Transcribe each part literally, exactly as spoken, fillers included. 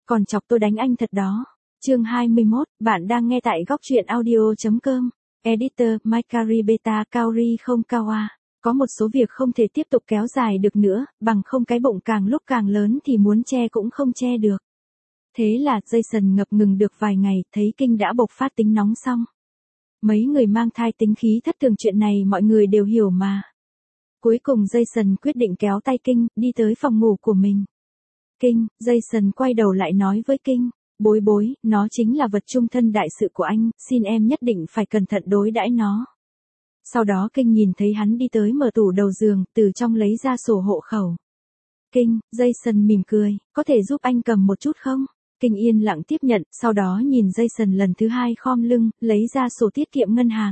Còn chọc tôi đánh anh thật đó. Chương hai mươi mốt, bạn đang nghe tại góc truyện audio chấm com. Editor, Mikari Beta Kaori không Kawa. Có một số việc không thể tiếp tục kéo dài được nữa, bằng không cái bụng càng lúc càng lớn thì muốn che cũng không che được. Thế là Jason ngập ngừng được vài ngày, thấy Kinh đã bộc phát tính nóng xong. Mấy người mang thai tính khí thất thường, chuyện này mọi người đều hiểu mà. Cuối cùng Jason quyết định kéo tay Kinh, đi tới phòng ngủ của mình. Kinh, Jason quay đầu lại nói với Kinh, bối bối, nó chính là vật chung thân đại sự của anh, xin em nhất định phải cẩn thận đối đãi nó. Sau đó Kinh nhìn thấy hắn đi tới mở tủ đầu giường, từ trong lấy ra sổ hộ khẩu. Kinh, Jason mỉm cười, có thể giúp anh cầm một chút không? Kinh yên lặng tiếp nhận, sau đó nhìn Jason lần thứ hai khom lưng, lấy ra sổ tiết kiệm ngân hàng.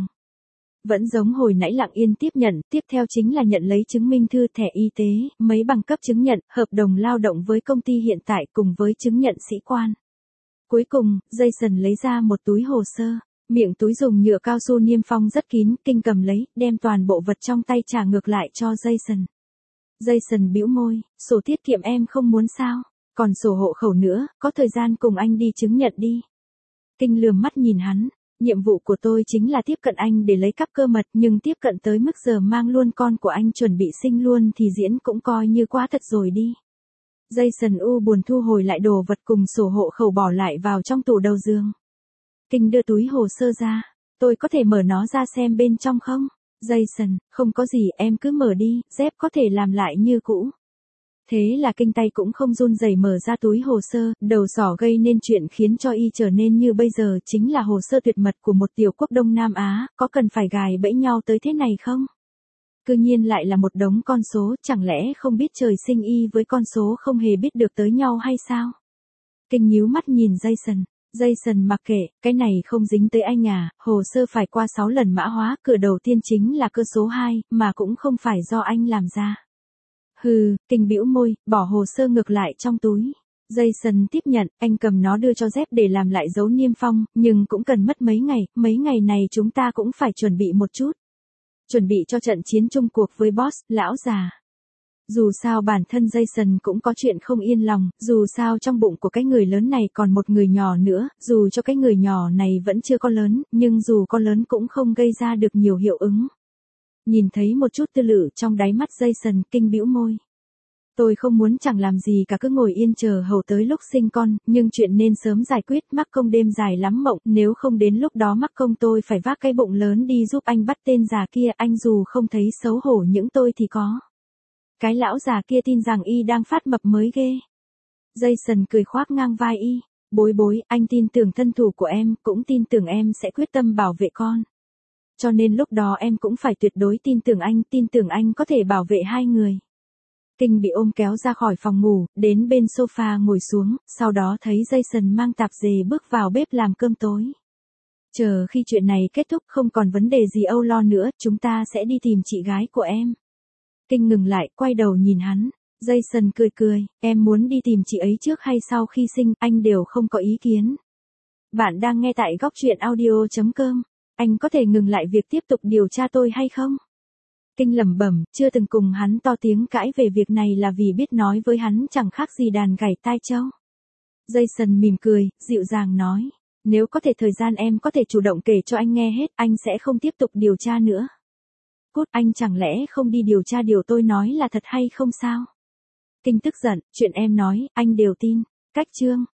Vẫn giống hồi nãy lặng yên tiếp nhận, tiếp theo chính là nhận lấy chứng minh thư, thẻ y tế, mấy bằng cấp chứng nhận, hợp đồng lao động với công ty hiện tại cùng với chứng nhận sĩ quan. Cuối cùng, Jason lấy ra một túi hồ sơ, miệng túi dùng nhựa cao su niêm phong rất kín, Kinh cầm lấy, đem toàn bộ vật trong tay trả ngược lại cho Jason. Jason bĩu môi, sổ tiết kiệm em không muốn sao, còn sổ hộ khẩu nữa, có thời gian cùng anh đi chứng nhận đi. Kinh lườm mắt nhìn hắn. Nhiệm vụ của tôi chính là tiếp cận anh để lấy cắp cơ mật, nhưng tiếp cận tới mức giờ mang luôn con của anh chuẩn bị sinh luôn thì diễn cũng coi như quá thật rồi đi. Jason u buồn thu hồi lại đồ vật cùng sổ hộ khẩu bỏ lại vào trong tủ đầu giường. Kinh đưa túi hồ sơ ra, tôi có thể mở nó ra xem bên trong không? Jason, không có gì, em cứ mở đi, dép có thể làm lại như cũ. Thế là Kinh tay cũng không run rẩy mở ra túi hồ sơ, đầu sỏ gây nên chuyện khiến cho y trở nên như bây giờ chính là hồ sơ tuyệt mật của một tiểu quốc Đông Nam Á, có cần phải gài bẫy nhau tới thế này không? Cứ nhiên lại là một đống con số, chẳng lẽ không biết trời sinh y với con số không hề biết được tới nhau hay sao? Kinh nhíu mắt nhìn Jason. Jason mặc kệ, cái này không dính tới anh à, hồ sơ phải qua sáu lần mã hóa, cửa đầu tiên chính là cơ số hai, mà cũng không phải do anh làm ra. Hừ, Kinh bĩu môi, bỏ hồ sơ ngược lại trong túi. Jason tiếp nhận, anh cầm nó đưa cho dép để làm lại dấu niêm phong, nhưng cũng cần mất mấy ngày, mấy ngày này chúng ta cũng phải chuẩn bị một chút. Chuẩn bị cho trận chiến chung cuộc với boss, lão già. Dù sao bản thân Jason cũng có chuyện không yên lòng, dù sao trong bụng của cái người lớn này còn một người nhỏ nữa, dù cho cái người nhỏ này vẫn chưa có lớn, nhưng dù có lớn cũng không gây ra được nhiều hiệu ứng. Nhìn thấy một chút tư lự trong đáy mắt Jason, Kinh bĩu môi. Tôi không muốn chẳng làm gì cả, cứ ngồi yên chờ hầu tới lúc sinh con, nhưng chuyện nên sớm giải quyết, mắc công đêm dài lắm mộng, nếu không đến lúc đó mắc công tôi phải vác cái bụng lớn đi giúp anh bắt tên già kia, anh dù không thấy xấu hổ những tôi thì có. Cái lão già kia tin rằng y đang phát mập mới ghê. Jason cười khoác ngang vai y, bối bối, anh tin tưởng thân thủ của em, cũng tin tưởng em sẽ quyết tâm bảo vệ con. Cho nên lúc đó em cũng phải tuyệt đối tin tưởng anh, tin tưởng anh có thể bảo vệ hai người. Kinh bị ôm kéo ra khỏi phòng ngủ, đến bên sofa ngồi xuống, sau đó thấy Jason mang tạp dề bước vào bếp làm cơm tối. Chờ khi chuyện này kết thúc không còn vấn đề gì âu lo nữa, chúng ta sẽ đi tìm chị gái của em. Kinh ngừng lại, quay đầu nhìn hắn. Jason cười cười, em muốn đi tìm chị ấy trước hay sau khi sinh, anh đều không có ý kiến. Bạn đang nghe tại góc truyện audio chấm com. Anh có thể ngừng lại việc tiếp tục điều tra tôi hay không? Kinh lẩm bẩm, chưa từng cùng hắn to tiếng cãi về việc này là vì biết nói với hắn chẳng khác gì đàn gảy tai trâu. Jason mỉm cười, dịu dàng nói, nếu có thể thời gian em có thể chủ động kể cho anh nghe hết, anh sẽ không tiếp tục điều tra nữa. Cút, anh chẳng lẽ không đi điều tra điều tôi nói là thật hay không sao? Kinh tức giận, chuyện em nói, anh đều tin. Cách chương.